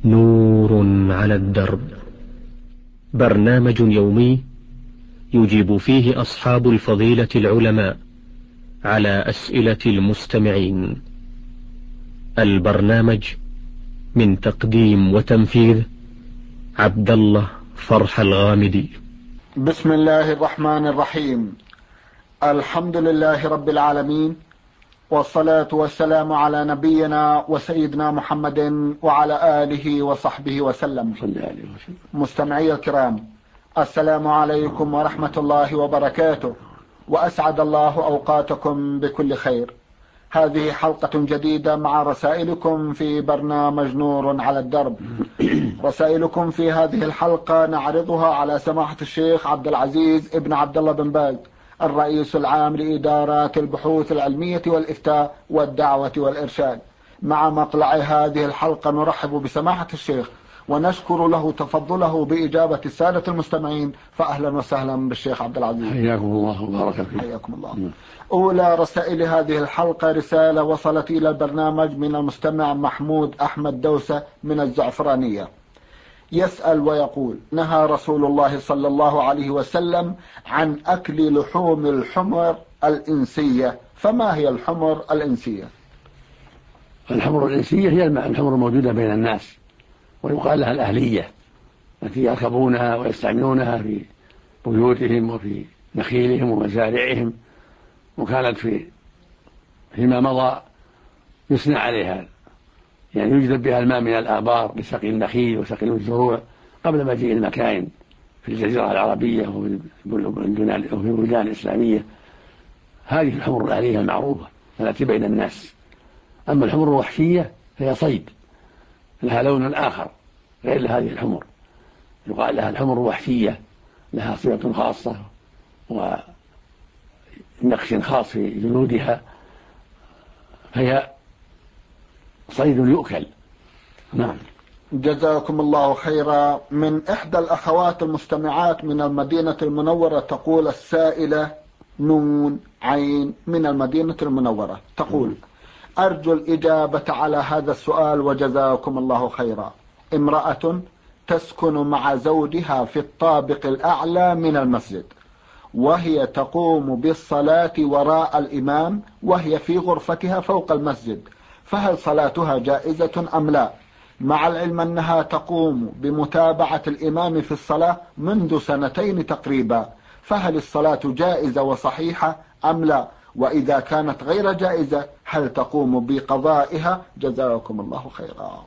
نور على الدرب، برنامج يومي يجيب فيه أصحاب الفضيلة العلماء على أسئلة المستمعين. البرنامج من تقديم وتنفيذ عبد الله فرح الغامدي. بسم الله الرحمن الرحيم. الحمد لله رب العالمين، والصلاة والسلام على نبينا وسيدنا محمد وعلى آله وصحبه وسلم. مستمعي الكرام، السلام عليكم ورحمة الله وبركاته، وأسعد الله أوقاتكم بكل خير. هذه حلقة جديدة مع رسائلكم في برنامج نور على الدرب. رسائلكم في هذه الحلقة نعرضها على سماحة الشيخ عبد العزيز ابن عبد الله بن باز، الرئيس العام لإدارات البحوث العلمية والإفتاء والدعوة والإرشاد. مع مطلع هذه الحلقة نرحب بسماحة الشيخ ونشكر له تفضله بإجابة السادة المستمعين، فأهلا وسهلا بالشيخ عبد العزيز. حياكم الله وبارك فيكم. حياكم الله. أولى رسائل هذه الحلقة رسالة وصلت إلى البرنامج من المستمع محمود أحمد دوسة من الزعفرانية، يسأل ويقول: نهى رسول الله صلى الله عليه وسلم عن أكل لحوم الحمر الإنسية، فما هي الحمر الإنسية؟ الحمر الإنسية هي الحمر الموجودة بين الناس، ويقال لها الأهلية، التي يركبونها ويستعملونها في بيوتهم وفي نخيلهم ومزارعهم، وكانت فيما مضى يصنع عليها، يعني يجذب بها الماء من الآبار لسقي النخيل وسقي الزروع قبل مجيء المكاين في الجزيرة العربية وفي البلدان الإسلامية. هذه الحمر الأهلية المعروفة التي بين الناس. أما الحمر الوحشية فهي صيد، لها لون آخر غير هذه الحمر، يقال لها الحمر الوحشية، لها صفة خاصة ونقش خاص في جلودها، فهي صيد يؤكل. نعم. جزاكم الله خيرا. من إحدى الأخوات المستمعات من المدينة المنورة تقول السائلة نون عين من المدينة المنورة، تقول: أرجو الإجابة على هذا السؤال وجزاكم الله خيرا. امرأة تسكن مع زوجها في الطابق الأعلى من المسجد، وهي تقوم بالصلاة وراء الإمام وهي في غرفتها فوق المسجد، فهل صلاتها جائزة أم لا؟ مع العلم أنها تقوم بمتابعة الإمام في الصلاة منذ 2 تقريبا، فهل الصلاة جائزة وصحيحة أم لا؟ وإذا كانت غير جائزة هل تقوم بقضائها؟ جزاكم الله خيرا.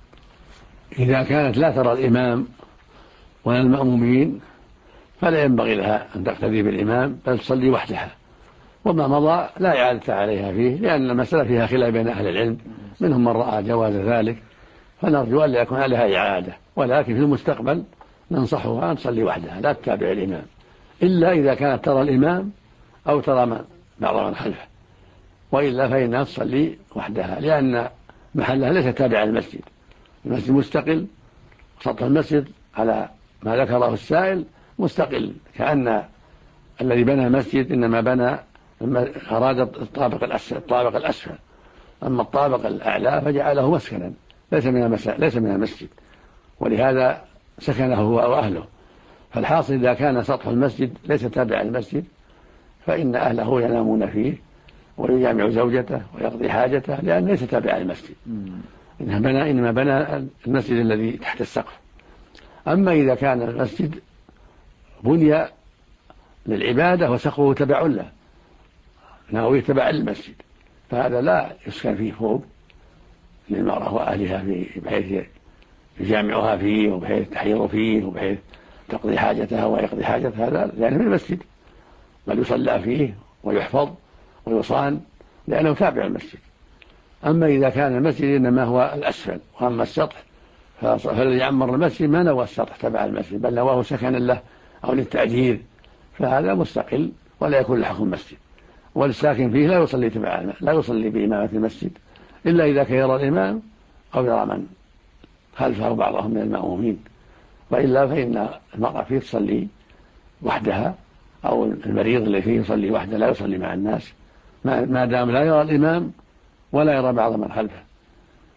إذا كانت لا ترى الإمام ولا المأمومين فلا ينبغي لها أن تقتدي بالإمام، بل تصلي وحدها، وما مضى لا إعادة عليها فيه، لأن المسألة فيها خلاف بين أهل العلم، منهم من رأى جواز ذلك، فنرجو أن لا يكون لها إعادة. ولكن في المستقبل ننصحها أن تصلي وحدها لا تتابع الإمام، إلا إذا كانت ترى الإمام أو ترى بعض من خلفه، وإلا فإنها تصلي وحدها، لأن محلها ليس تابع المسجد. المسجد مستقل، سطح المسجد على ما ذكره السائل مستقل، كأن الذي بنى المسجد إنما بنى أراد الطابق الأسفل، أما الطابق الأعلى فجعله مسكنا ليس من المسجد، ولهذا سكنه هو وأهله. فالحاصل إذا كان سطح المسجد ليس تابع المسجد فإن أهله ينامون فيه ويجامع زوجته ويقضي حاجته، لأن ليس تابع المسجد، إنما بنى المسجد الذي تحت السقف. أما إذا كان المسجد بني للعبادة وسقفه تبع له، ناوي تبع المسجد، فهذا لا يسكن فيه فوق للمرأة وأهلها بحيث يجامعها فيه وبحيث تحيض فيه وبحيث تقضي حاجتها ويقضي حاجتها، هذا لأنه في المسجد، بل يصلى فيه ويحفظ ويصان لأنه تابع المسجد. أما إذا كان المسجد إنما هو الأسفل وأما السطح، فالذي يعمر المسجد ما نوى السطح تبع المسجد بل نواه سكنا له أو للتأجير، فهذا مستقل ولا يكون له حكم المسجد. والساكن فيه لا يصلي بإمامة المسجد إلا إذا كان يرى الإمام أو يرى من خلفه بعضهم من المأمومين، وإلا فإن المرأة فيه تصلي وحدها، أو المريض اللي فيه يصلي وحده لا يصلي مع الناس ما دام لا يرى الإمام ولا يرى بعض من خلفه،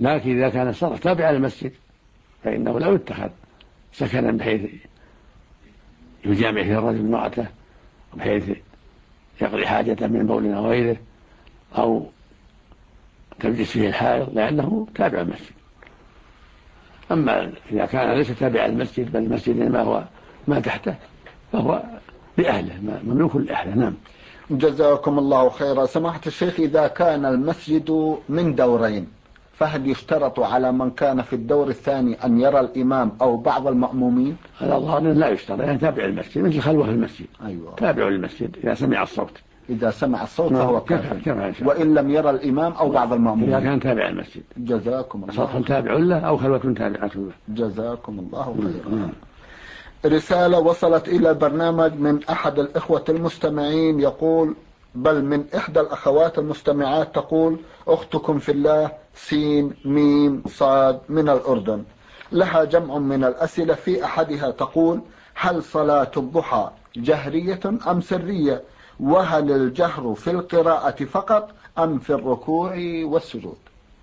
لكن إذا كان السطح تابع للمسجد فإنه لا يتخذ سكنا بحيث يجامع فيه الرجل امرأته بحيث يقضي حاجته من بول أو غيره أو تجلس فيه الحائض لأنه تابع المسجد. أما إذا كان ليس تابع المسجد بل المسجد ما تحته فهو لأهله مملوك لأهله. نعم. جزاكم الله خيرا. سماحة الشيخ، إذا كان المسجد من دورين فهل يشترط على من كان في الدور الثاني أن يرى الإمام أو بعض المأمومين؟ هذا الظاهر لا يشترط، يعني تابع المسجد مثل خلوة في المسجد. أيوة. تابع للمسجد إذا سمع الصوت. إذا سمع الصوت فهو كافر، وإن لم يرى الإمام أو بعض المأمومين إذا كان تابع المسجد. جزاكم الله. سطح تابع له أو خلوة تابعة له. جزاكم الله خيرا. رسالة وصلت إلى البرنامج من أحد الإخوة المستمعين يقول، بل من إحدى الأخوات المستمعات تقول: أختكم في الله سين ميم صاد من الأردن، لها جمع من الأسئلة. في أحدها تقول: هل صلاة الضحى جهرية أم سرية؟ وهل الجهر في القراءة فقط أم في الركوع والسجود؟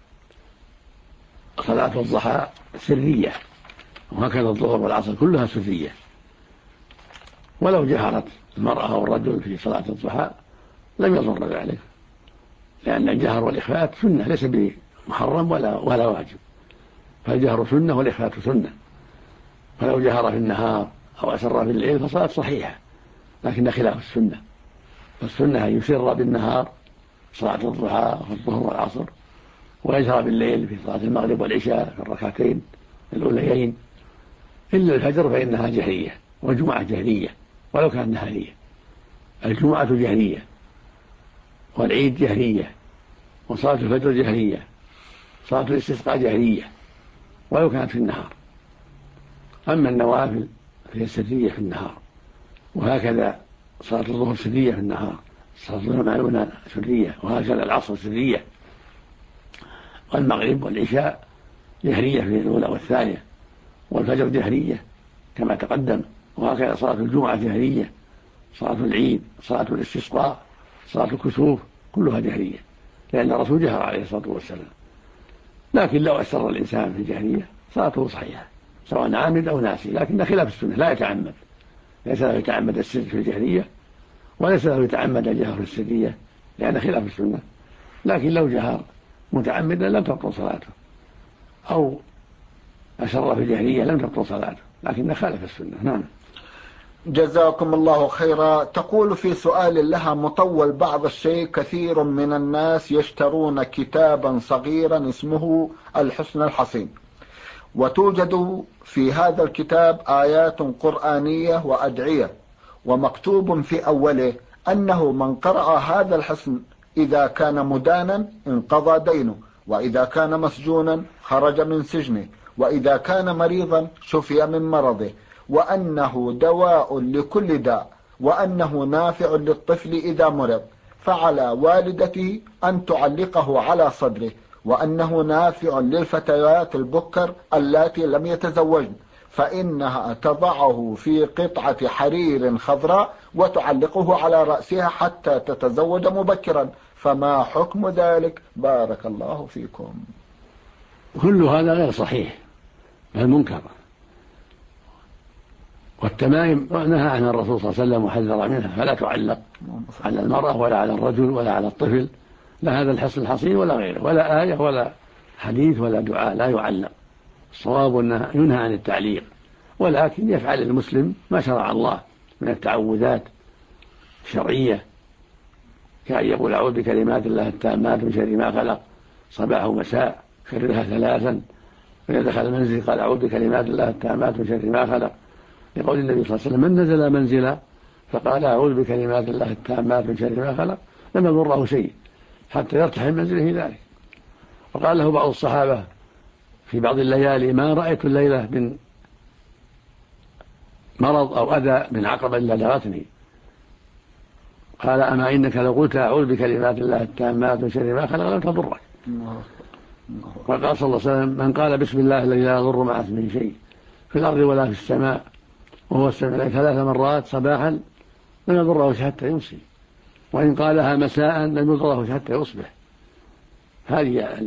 صلاة الضحى سرية، وهكذا الظهر والعصر كلها سرية، ولو جهرت المرأة أو الرجل في صلاة الضحى لم يضر ذلك، لأن الجهر والإخفاء سنة ليس بمحرم ولا واجب، فالجهر سنة والإخفاء سنة، فلو جهر في النهار أو أسر في الليل فصلاة صحيحة، لكن خلاف السنة، فالسنة أن يسر بالنهار صلاة الضحى والظهر والعصر، ويجهر بالليل في صلاة المغرب والعشاء في الركعتين الأوليين، إلا الفجر فإنها جهرية، والجمعة جهرية ولو كانت نهارية. الجمعة جهرية، والعيد جهرية، وصلاة الفجر جهرية، صلاة الاستسقاء جهرية ولو كانت في النهار. أما النوافل فهي سرية في النهار، وهكذا صلاة الظهر سرية في النهار، صلاة المعلومة سرية، وهكذا العصر سرية، والمغرب والعشاء جهرية في الأولى والثانية، والفجر جهرية كما تقدم، وهكذا صلاة الجمعة جهرية، صلاة العيد، صلاة الاستسقاء، صلاة الكسوف كلها جهرية، لأن الرسول جهر عليه الصلاة والسلام. لكن لو أسر الإنسان في الجهرية صلاته صحيحة سواء عامد أو ناسي، لكن خلاف السنة، لا يتعمد، ليس له يتعمد السر في الجهرية وليس له يتعمد الجهر في السرية لأن خلاف السنة، لكن لو جهر متعمدا لم تبطل صلاته، أو أسر في الجهرية لم تبطل صلاته، لكن خالف السنة. نعم. جزاكم الله خيرا. تقول في سؤال لها مطول بعض الشيء: كثير من الناس يشترون كتابا صغيرا اسمه الحسن الحصين، وتوجد في هذا الكتاب آيات قرآنية وأدعية، ومكتوب في أوله أنه من قرأ هذا الحسن إذا كان مدانا انقضى دينه، وإذا كان مسجونا خرج من سجنه، وإذا كان مريضا شفي من مرضه، وأنه دواء لكل داء، وأنه نافع للطفل إذا مرض، فعلى والدته أن تعلقه على صدره، وأنه نافع للفتيات البكر اللاتي لم يتزوجن، فإنها تضعه في قطعة حرير خضراء وتعلقه على رأسها حتى تتزوج مبكرا، فما حكم ذلك؟ بارك الله فيكم. كل هذا غير صحيح بل منكر، والتمائم نهى عنها الرسول صلى الله عليه وسلم وحذر منها، فلا تعلق على المرأة ولا على الرجل ولا على الطفل، لا هذا الحسن الحصين ولا غيره، ولا آية ولا حديث ولا دعاء، لا يعلق. الصواب أنه ينهى عن التعليق، ولكن يفعل المسلم ما شرع الله من التعوذات الشرعية، كأن يقول أعوذ بكلمات الله التامات من شر ما خلق صباح ومساء، كررها ثلاثا، فإذا دخل المنزل قال أعوذ بكلمات الله التامات من شر ما خلق، يقول النبي صلى الله عليه وسلم: من نزل منزلا فقال أعوذ بكلمات الله التامات من شر ما خلق لم يضره شيء حتى يرتحل منزله ذلك. وقال له بعض الصحابة في بعض الليالي: ما رأيت الليلة من مرض أو أذى من عقبة إلا لغتني، قال: أما إنك لو قلت أعوذ بكلمات الله التامات من شر ما خلق لم تضرك. وقال صلى الله عليه وسلم: من قال بسم الله الذي لا يضر مع اسمه شيء في الأرض ولا في السماء وهو السميع 3 مرات صباحا لم يضره حتى يمسي، وإن قالها مساء لم يضره حتى يصبح. هذه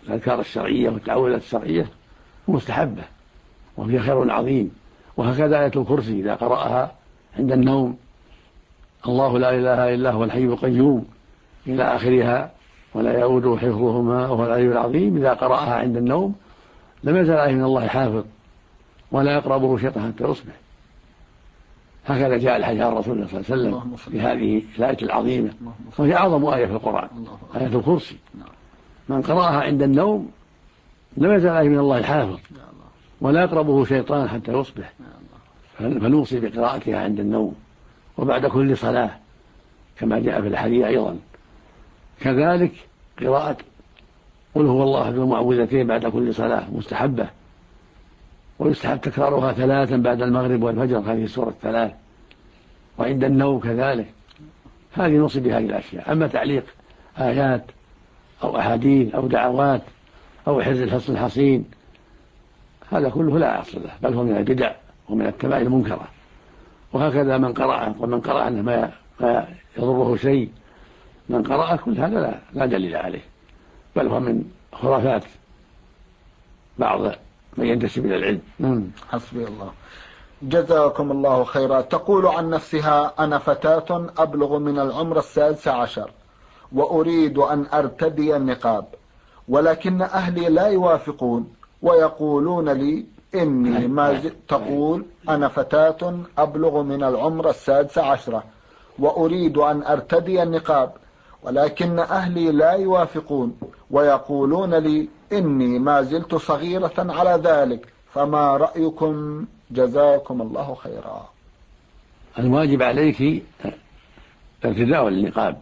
الأذكار الشرعية والتعوذات الشرعية مستحبة وفيها خير عظيم. وهكذا آية الكرسي إذا قرأها عند النوم، الله لا إله إلا هو الحي القيوم إلى آخرها ولا يؤوده حفظهما وهو العلي العظيم، إذا قرأها عند النوم لم يزل عليه من الله حافظ ولا يقربه شيطان حتى يصبح. هكذا جاء الحديث عن رسول الله صلى الله عليه وسلم في هذه الآية العظيمة، وهي أعظم آية في القرآن، آية الكرسي. من قرأها عند النوم لم يزل عليه من الله حافظ ولا يقربه شيطان حتى يصبح. فنوصي بقراءتها عند النوم وبعد كل صلاة كما جاء في الحديث أيضا. كذلك قراءة قل هو الله بالمعوذتين بعد كل صلاة مستحبة، ويستحب تكرارها 3 بعد المغرب والفجر، هذه السورة 3، وعند النوم كذلك. هذه نوصي بهذه الأشياء. أما تعليق آيات أو أحاديث أو دعوات أو حرز الحصن الحصين هذا كله لا أصل له، بل هو من البدع ومن التبع المنكرة. وهكذا من قرأ ومن قرأ أنه ما يضره شيء، من قرأ كل هذا لا دليل عليه، بل هو من خرافات بعض من ينتسب إلى العلم. حسبي الله. جزاكم الله خيرا. تقول عن نفسها: أنا فتاة أبلغ من العمر 16 وأريد أن أرتدي النقاب، ولكن أهلي لا يوافقون ويقولون لي إني ما زلت. تقول: أنا فتاة أبلغ من العمر 16 وأريد أن أرتدي النقاب، ولكن أهلي لا يوافقون ويقولون لي إني ما زلت صغيرة على ذلك، فما رأيكم؟ جزاكم الله خيرا. الواجب عليك ارتداء النقاب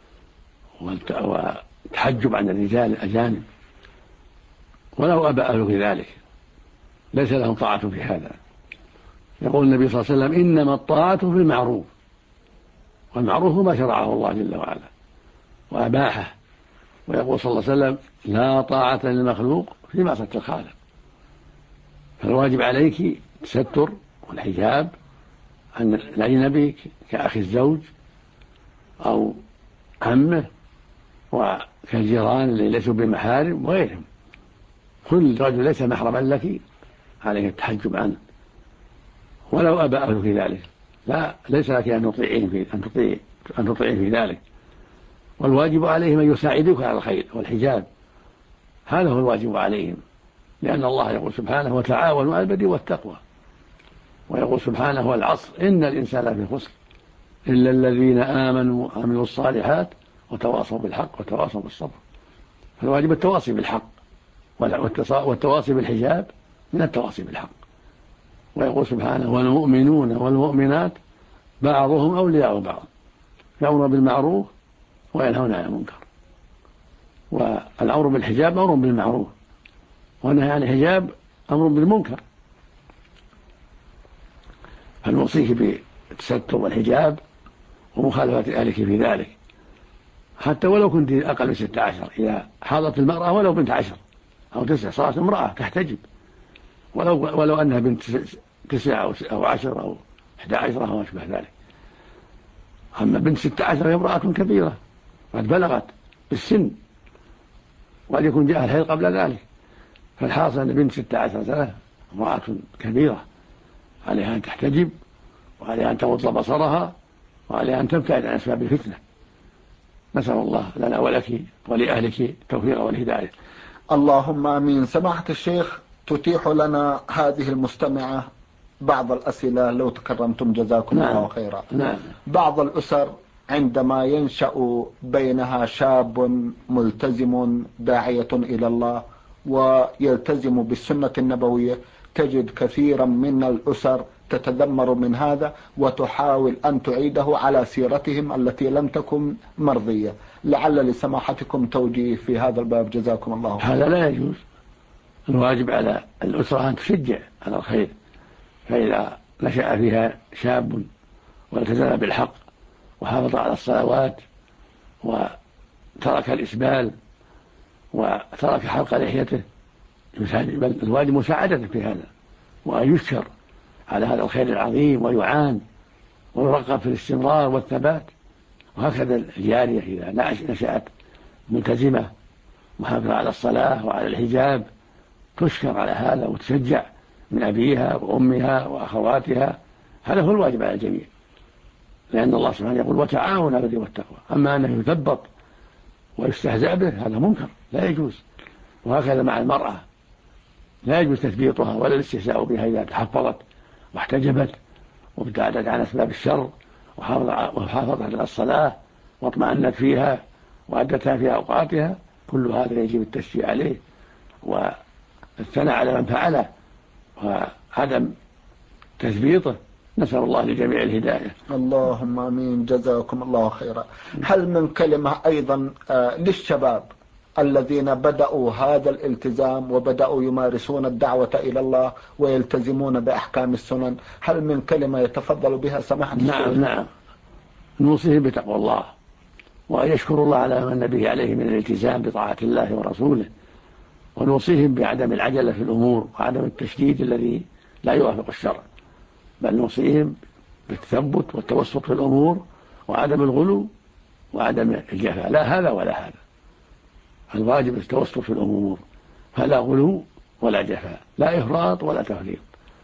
والتحجب عن الرجال الأجانب، ولو أبى أهلك ذلك ليس لهم طاعة في هذا. يقول النبي صلى الله عليه وسلم: إنما الطاعة في المعروف، والمعروف ما شرعه الله جل وعلا وأباحه. ويقول صلى الله عليه وسلم: لا طاعة للمخلوق في معصية الخالق. فالواجب عليك التستر والحجاب عن الأجنبي كأخي الزوج أو عمه وكالجيران اللي ليسوا بمحارم وغيرهم. كل رجل ليس محرما لك عليك التحجب عنه ولو أبى أهلك في ذلك. ليس لك أن تطيعين في ذلك. والواجب عليهم أن يساعدوك على الخير والحجاب، هذا هو الواجب عليهم، لأن الله يقول سبحانه: وتعاونوا على البر والتقوى. ويقول سبحانه: والعصر إن الإنسان لفي خسر إلا الذين آمنوا وعملوا الصالحات وتواصوا بالحق وتواصوا بالصبر. فالواجب التواصي بالحق والتواصي بالحجاب من التواصي بالحق. ويقول سبحانه: والمؤمنون والمؤمنات بعضهم أولياء بعض يأمرون بالمعروف وينهون عن المنكر. والأمر بالحجاب أمر بالمعروف، والنهي عن الحجاب أمر بالمنكر. فنوصيك بالتستر والحجاب ومخالفة أهلك في ذلك، حتى ولو كنت أقل من 16. إذا حاضت المرأة ولو بنت 10 أو 9 صارت امرأة تحتجب، ولو أنها بنت 9 أو 10 أو 11 أو أشبه ذلك. أما بنت 16 هي امرأة كبيرة قد بلغت بالسن، وقد يكون جاء الحيض قبل ذلك. فالحاصل أن بنت 16 سنة امرأة كبيرة، عليها أن تحتجب وعليها أن تغض بصرها وعليها أن تبتعد عن أسباب الفتنة. نسأل الله لنا ولك ولأهلك التوفيق والهداية. اللهم آمين. سماحة الشيخ، تتيح لنا هذه المستمعة بعض الأسئلة لو تكرمتم؟ جزاكم الله خيرا. بعض الأسر عندما ينشأ بينها شاب ملتزم داعية إلى الله ويلتزم بالسنة النبوية، تجد كثيرا من الأسر تتذمر من هذا وتحاول أن تعيده على سيرتهم التي لم تكن مرضية. لعل لسماحتكم توجيه في هذا الباب، جزاكم الله خيرا. هذا لا يجوز. الواجب على الأسرة أن تشجع على الخير، فإذا نشأ فيها شاب والتزم بالحق وحافظ على الصلوات وترك الإسبال وترك حلق لحيته، بل الواجب مساعدته في هذا، وأن يشكر على هذا الخير العظيم ويعان ويرغب في الاستمرار والثبات. وهكذا الجارية إذا نشأت ملتزمة محافظة على الصلاة وعلى الحجاب تشكر على هذا وتشجع من أبيها وأمها وأخواتها. هذا هو الواجب على الجميع، لأن الله سبحانه يقول وتعاون على البر والتقوى. أما أنه يثبط ويستهزأ به هذا منكر لا يجوز. وهكذا مع المرأة لا يجوز تثبيطها ولا الاستهزاء بها إذا تحفظت واحتجبت وابتعدت عن أسباب الشر وحافظت على الصلاة واطمأنت فيها وأدتها في أوقاتها. كل هذا يجب التشجيع عليه والثناء على من فعله وعدم تثبيطه. نسأل الله لجميع الهداية. اللهم آمين، جزاكم الله خيرا. هل من كلمة أيضا للشباب الذين بدأوا هذا الالتزام وبدأوا يمارسون الدعوة إلى الله ويلتزمون بأحكام السنن، هل من كلمة يتفضل بها سماحة الشيخ؟ نعم، نوصيهم بتقوى الله وأن يشكروا الله على ما من به عليه من الالتزام بطاعة الله ورسوله، ونوصيهم بعدم العجلة في الأمور وعدم التشديد الذي لا يوافق الشرع، بل نوصيهم بالتثبت والتوسط في الأمور وعدم الغلو وعدم الجفاء، لا هذا ولا هذا. الواجب التوسط في الأمور، فلا غلو ولا جفاء، لا إفراط ولا تفريط،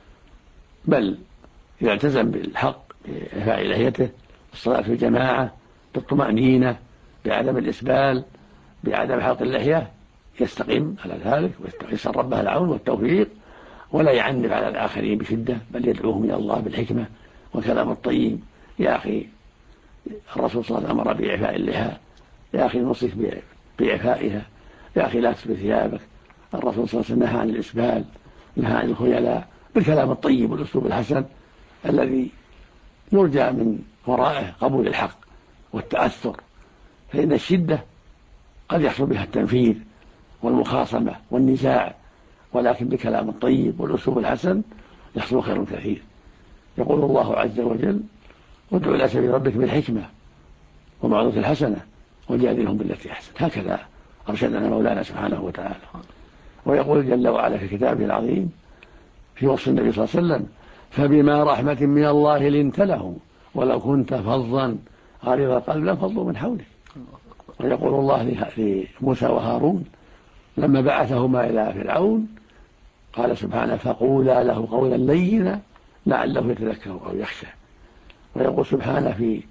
بل يلتزم بالحق بإعفاء لحيته، الصلاة في الجماعة، بالطمأنينة، بعدم الإسبال، بعدم حلق اللحية، يستقيم على ذلك ويسأل ربه العون والتوفيق، ولا يعنف على الآخرين بشدة، بل يدعوهم إلى الله بالحكمة والكلام الطيب. يا أخي الرسول صلى الله عليه وسلم أمر بإعفاء اللحى، يا أخي نوصيك بإعفائها، يا أخي لا تسبل ثيابك. الرسول صلى الله عليه وسلم نهى عن الإسبال، نهى عن الخيلاء، بالكلام الطيب والأسلوب الحسن الذي يرجى من ورائه قبول الحق والتأثر. فإن الشدة قد يحصل بها التنفيذ والمخاصمة والنزاع، ولكن بكلام الطيب والأسلوب الحسن يحصل خير كثير. يقول الله عز وجل وادع إلى سبيل ربك بالحكمة وموعظة الحسنة وجادلهم بالتي أحسن. هكذا أرشدنا مولانا سبحانه وتعالى. ويقول جل وعلا في كتابه العظيم في وصف النبي صلى الله عليه وسلم فبما رحمة من الله لنت لهم ولو كنت فظا غليظ القلب لانفضوا من حولك. ويقول الله لموسى وهارون لما بعثهما إلى فرعون قال سبحانه فقولا له قولا لينا لعله يتذكر أو يخشى. ويقول سبحانه في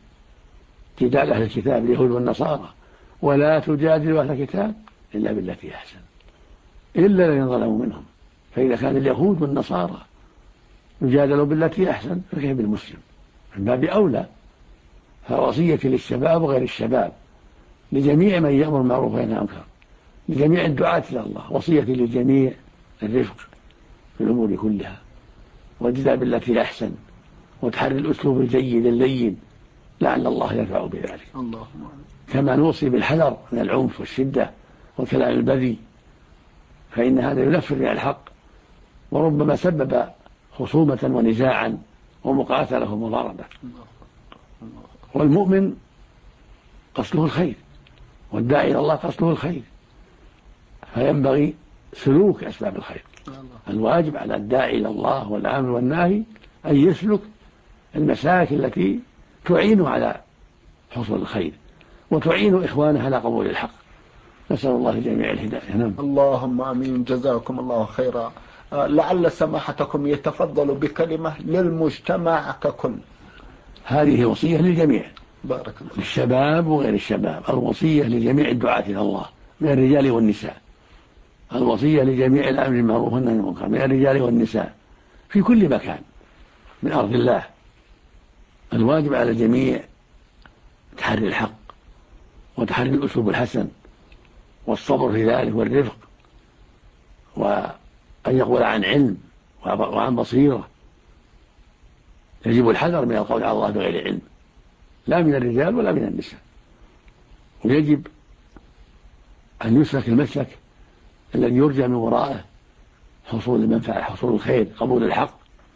جدال أهل الكتاب اليهود والنصارى ولا تجادلوا أهل الكتاب إلا بالتي أحسن إلا الذين ظلموا منهم. فإذا كان اليهود والنصارى يجادلوا بالتي أحسن فكيف بالمسلم؟ من باب أولى. فوصية للشباب وغير الشباب، لجميع من يأمر بالمعروف وينهى عن المنكر، لجميع الدعاة إلى الله، وصية للجميع الرفق في الأمور كلها والجدال بالتي أحسن وتحري الأسلوب الجيد اللين لعل الله ينفع بذلك. كما نوصي بالحذر من العنف والشدة والكلام البذيء، فإن هذا ينفر عن الحق وربما سبب خصومة ونزاعا ومقاتلة ومضاربة. والمؤمن قصده الخير والداعي إلى الله قصده الخير، فينبغي سلوك أسباب الخير. الواجب على الداعي إلى الله والآمر والناهي أن يسلك المساك التي تعين على حصول الخير وتعين إخوانه على قبول الحق. نسأل الله جميع الهداية. نعم. اللهم آمين، جزاكم الله خيرا. لعل سماحتكم يتفضل بكلمة للمجتمع ككل. هذه وصية للجميع، بارك الله، الشباب وغير الشباب، الوصية لجميع الدعاة إلى الله من الرجال والنساء، الوصية لجميع الأمر بالمعروف والنهي عن المنكر من الرجال والنساء في كل مكان من أرض الله. الواجب على الجميع تحري الحق وتحري الأسلوب الحسن والصبر في ذلك والرفق، وأن يقول عن علم وعن بصيرة. يجب الحذر من القول على الله بغير علم، لا من الرجال ولا من النساء. ويجب أن يسلك المسلك الذي يرجى من وراءه حصول المنفعة، حصول الخير، قبول الحق،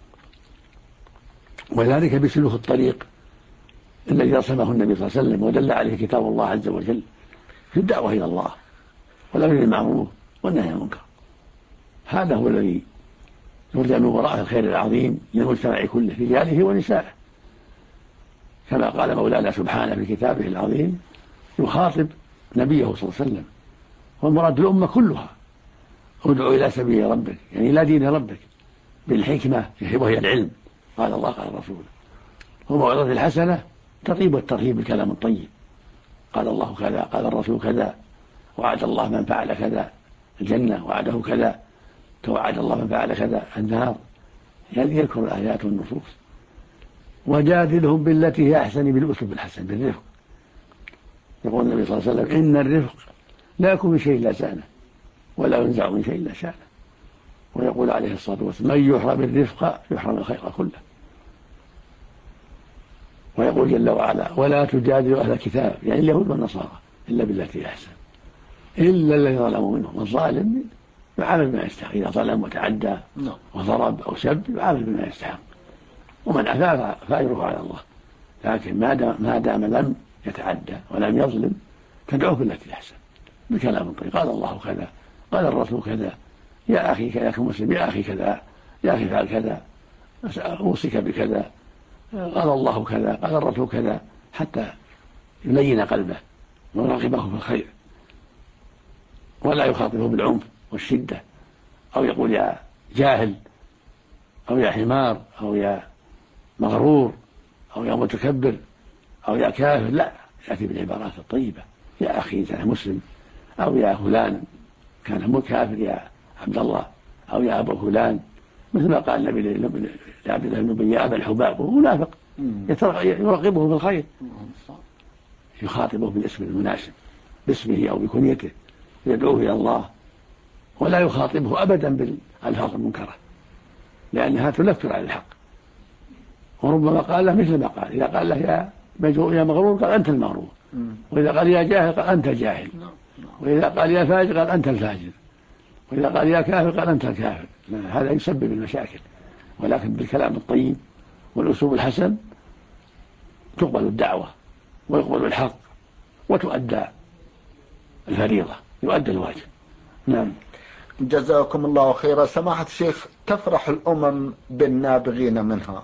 وذلك بسلوك الطريق الذي رسمه النبي صلى الله عليه وسلم ودل عليه كتاب الله عز وجل في الدعوة إلى الله والأمر بالمعروف والنهي عن المنكر. هذا هو الذي يرجى من وراءه الخير العظيم للمجتمع كله رجاله ونسائه، كما قال مولانا سبحانه في كتابه العظيم يخاطب نبيه صلى الله عليه وسلم والمراد الأمة كلها. ادعو إلى سبيل ربك يعني إلى دين ربك بالحكمة وهي العلم، قال الله قال الرسول. وموعظة الحسنة ترغيب والترهيب بالكلام الطيب، قال الله كذا قال الرسول كذا، وعد الله من فعل كذا الجنة، وعده كذا، توعد الله من فعل كذا النار. يعني يذكر الآيات والنصوص. وجادلهم بالتي هي أحسن بالأسلوب الحسن بالرفق. يقول النبي صلى الله عليه وسلم إن الرفق لا يكون من شيء إلا زانه ولا ينزع من شيء إلا شانه. ويقول عليه الصلاة والسلام من يحرم الرفق يحرم الخير كله. ويقول جل وعلا ولا تجادلوا أهل الكتاب يعني اليهود والنصارى إلا بالتي هي أحسن إلا الذين ظلموا منهم. الظالم يعامل بما يستحق، إذا ظلم وتعدى وضرب أو سب يعامل بما يستحق، ومن عفا فأجره على الله. لكن ما دام لم يتعدى ولم يظلم تدعوه بالتي أحسن بكلام طيب، قال الله كذا قال الرسول كذا، يا أخي كذا كمسلم، يا أخي كذا، يا أخي فعل كذا، أوصيك بكذا، قال الله كذا قال الرسول كذا، حتى يلين قلبه ويرغبه في الخير، ولا يخاطبه بالعنف والشدة أو يقول يا جاهل أو يا حمار أو يا مغرور أو يا متكبر أو يا كافر. لا، يأتي بالعبارات الطيبة، يا أخي كان مسلم، أو يا فلان كان كافر يا عبد الله، أو يا أبا فلان، مثل ما قال النبي لعبد الله بن أبي يا أبا الحباب، وهو منافق يرغبه بالخير، يخاطبه بالاسم المناسب باسمه أو بكنيته، يدعوه إلى الله، ولا يخاطبه أبدا بالألفاظ المنكرة لأنها تنفر عن الحق. وربما قال له مثل ما قال، إذا قال له يا مغرور قال أنت المغرور، وإذا قال يا جاهل قال أنت الجاهل، وإذا قال يا فاجر قال أنت الفاجر، وإذا قال يا كافر قال أنت الكافر. هذا يسبب المشاكل. ولكن بالكلام الطيب والأسلوب الحسن تقبل الدعوة ويقبل الحق وتؤدى الفريضة، يؤدى الواجب. نعم. جزاكم الله خيرا. سماحة الشيخ، تفرح الأمم بالنابغين منها،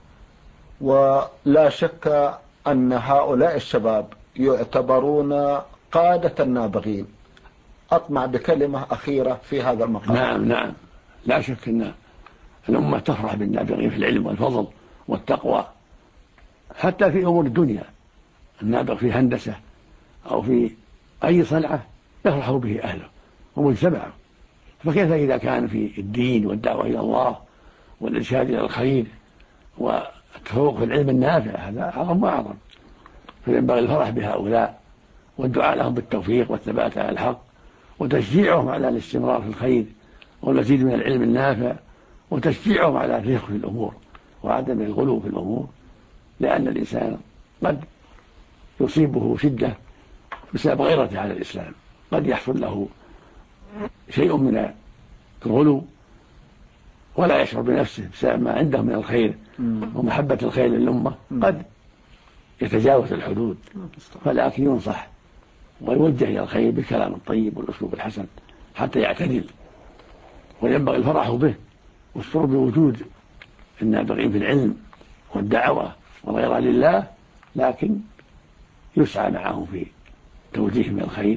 ولا شك أن هؤلاء الشباب يعتبرون قادة النابغين. أطمع بكلمة أخيرة في هذا المقام. نعم، لا شك أن الأمة تفرح بالنابغين في العلم والفضل والتقوى، حتى في أمور الدنيا. النابغ في هندسة أو في أي صنعة يفرح به أهله ومجتمعه، فكيف إذا كان في الدين والدعوة إلى الله والإرشاد إلى الخير والتفوق في العلم النافع؟ هذا أعظم وأعظم. فينبغي الفرح بهؤلاء والدعاء لهم بالتوفيق والثبات على الحق، وتشجيعهم على الاستمرار في الخير والمزيد من العلم النافع، وتشجيعهم على الرفق في الأمور وعدم الغلو في الأمور، لأن الإنسان قد يصيبه شدة بسبب غيرته على الإسلام، قد يحصل له شيء من الغلو ولا يشعر بنفسه بسبب ما عنده من الخير ومحبة الخير للأمة، قد يتجاوز الحدود. فلكن ينصح ويوجه إلى الخير بالكلام الطيب والأسلوب الحسن حتى يعتدل، وينبغي الفرح به والسرور بوجود النابغين في العلم والدعوة والغيرة لله، لكن يسعى معهم في توجيههم إلى الخير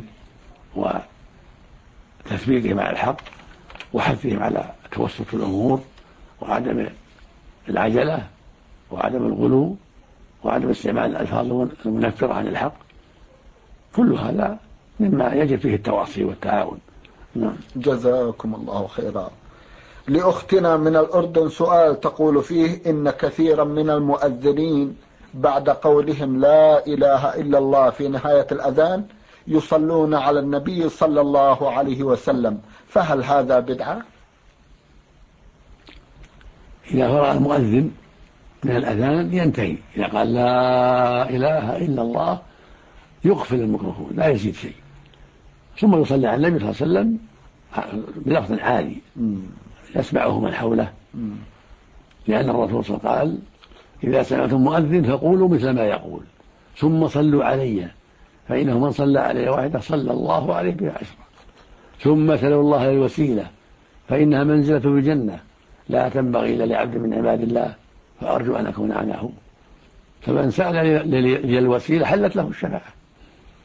وتثبيتهم على الحق وحثهم على التوسط في الأمور وعدم العجلة وعدم الغلو وعدم استعمال الألفاظ المنفرة عن الحق. كل هذا مما يجب فيه التواصي والتعاون. جزاكم الله خيرا. لأختنا من الأردن سؤال تقول فيه إن كثيرا من المؤذنين بعد قولهم لا إله إلا الله في نهاية الأذان يصلون على النبي صلى الله عليه وسلم، فهل هذا بدعة؟ إذا فرغ المؤذن من الأذان ينتهي، إذا قال لا إله إلا الله يقفل الميكروفون لا يزيد شيء، ثم يصلي على النبي صلى الله عليه وسلم بلفظ عالي يسمعه من حوله، لأن الرسول صلى الله عليه وسلم قال إذا سمعتم مؤذن فقولوا مثل ما يقول ثم صلوا علي فإنه من صلى علي واحدة صلى الله عليه بها عشرة، ثم سلوا الله الوسيلة فإنها منزلة في الجنة لا تنبغي إلا لعبد من عباد الله فأرجو أن أكون أنا هو، فمن سأل للوسيلة حلت له الشفاعة.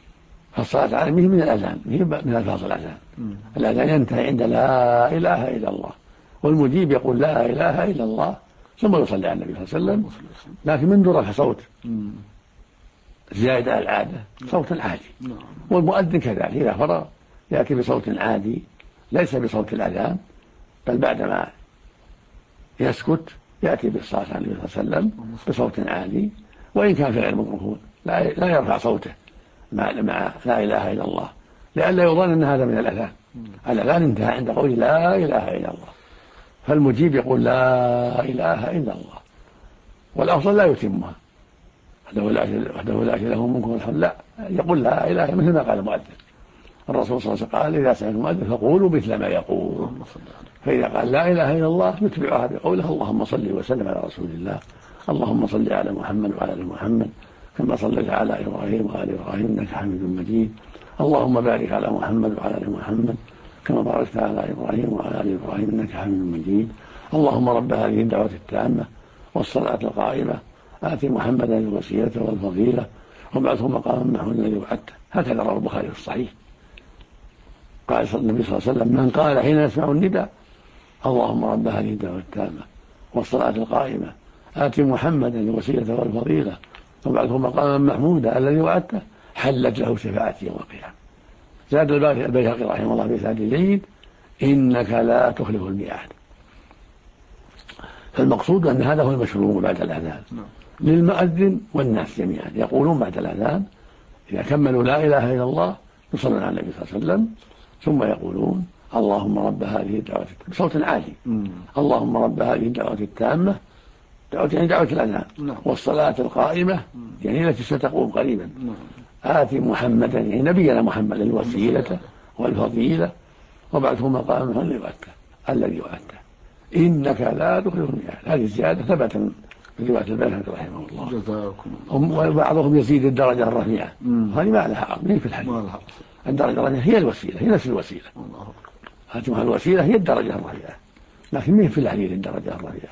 فالصلاة على النبي من الأذان، من ألفاظ الأذان. الأذان ينتهي عند لا إله إلا الله، والمجيب يقول لا إله إلا الله ثم يصلي على النبي صلى الله عليه وسلم، لكن من دون رفع صوت زائد على العادة، صوت عادي. والمؤذن كذلك إذا فرغ يأتي بصوت عادي ليس بصوت الأذان، بل بعدما يسكت يأتي بالصلاة على النبي صلى الله عليه وسلم بصوت عالي، وإن كان في غير ميكروفون لا يرفع صوته مع لا إله إلا الله، لئلا يظن أن هذا من الأذان. الأذان انتهى عند قول لا إله إلا الله، فالمجيب يقول لا إله إلا الله، والأفضل لا يتمها وحده لا شريك له الملك والحمد، لا يقول لا إله مثل ما قال المؤذن. الرسول صلى الله عليه وسلم قال إذا سمعتم المؤذن فقولوا مثل ما يقول، فإذا قال لا إله إلا الله يتبعها بقوله اللهم صل وسلم على رسول الله، اللهم صل على محمد وعلى آل محمد كما صليت على إبراهيم وآل إبراهيم إنك حميد مجيد، اللهم بارك على محمد وعلى آل محمد كما باركت على إبراهيم وعلى آل إبراهيم إنك حميد مجيد، اللهم رب هذه الدعوة التامة والصلاة القائمة آت محمدا الوسيلة والفضيلة وابعثه مقاما محمودا الذي وعدته. هكذا رواه البخاري في الصحيح. قال النبي صلى الله عليه وسلم من قال حين يسمع النداء اللهم رب هذه الدعوة التامة والصلاة القائمة آت محمدا الوسيلة والفضيلة وابعثه مقاما محمودا الذي وعدته حلت له شفاعتي يوم القيامة. زاد البيهقي رحمه الله بإسناد جيد إنك لا تخلف الميعاد. فالمقصود أن هذا هو المشروع بعد الأذان للمؤذن والناس جميعا، يقولون بعد الأذان إذا كملوا لا إله إلا الله يصلون على النبي صلى الله عليه وسلم، ثم يقولون اللهم رب هذه الدعوة بصوت عالي، اللهم رب هذه الدعوة التامة، يعني دعوة الأذان، والصلاة القائمة يعني التي ستقوم قريبا، آت محمدا يعني نبينا محمد الوسيلة والفضيلة وابعثه مقاما الذي وعدته إنك لا تخلف الميعاد. هذه الزيادة ثبت من رواية البيهقي رحمه الله. جزاكم الله. وبعضهم يزيد الدرجة الرفيعة، هذه ما لها عقل في الحديث. الدرجة الرفيعة هي الوسيلة، هي نفس الوسيلة. هذه الوسيلة هي الدرجة الرفيعة، لكن مين في الحديث الدرجة الرفيعة.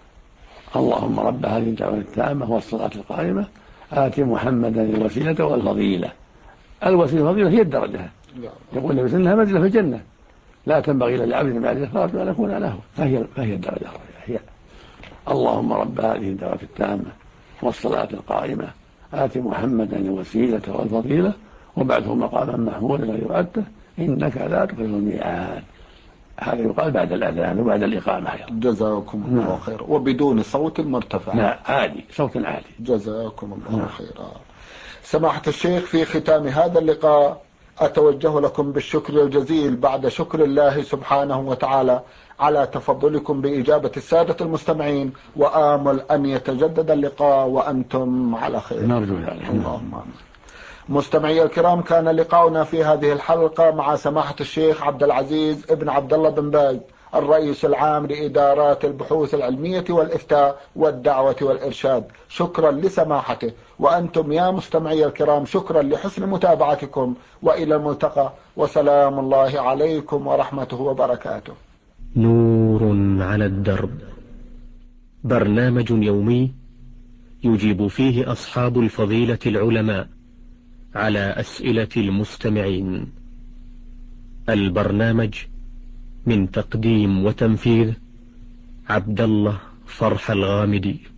اللهم رب هذه الدعوة التامة والصلاة القائمة آت محمدا الوسيلة والفضيلة. الوسيلة والفضيلة هي الدرجة، يقول النبي صلى الله عليه وسلم منزلة في الجنة لا تنبغي إلا لعبد بعد الفرج وأن يكون له، فهي الدرجة الرفيعة هي. اللهم رب هذه الدعوة التامة والصلاة القائمة آت محمدا الوسيلة والفضيلة وابعثه مقاما محمودا الذي وعدته إنك لا تخلف الميعاد. هذا يقال بعد الأذان وبعد الإقامة. جزاكم الله خيرا. وبدون صوت مرتفع. لا عادي، صوت عالي. جزاكم الله خيرا. سماحة الشيخ، في ختام هذا اللقاء أتوجه لكم بالشكر الجزيل بعد شكر الله سبحانه وتعالى على تفضلكم بإجابة السادة المستمعين، وآمل أن يتجدد اللقاء وأنتم على خير. نرجو ذلك. اللهم آمين. مستمعي الكرام، كان لقاؤنا في هذه الحلقة مع سماحة الشيخ عبد العزيز ابن عبد الله بن باز الرئيس العام لإدارات البحوث العلمية والإفتاء والدعوة والإرشاد. شكرا لسماحته، وأنتم يا مستمعي الكرام شكرا لحسن متابعتكم، وإلى الملتقى، وسلام الله عليكم ورحمته وبركاته. نور على الدرب، برنامج يومي يجيب فيه أصحاب الفضيلة العلماء على أسئلة المستمعين. البرنامج من تقديم وتنفيذ عبد الله فرح الغامدي.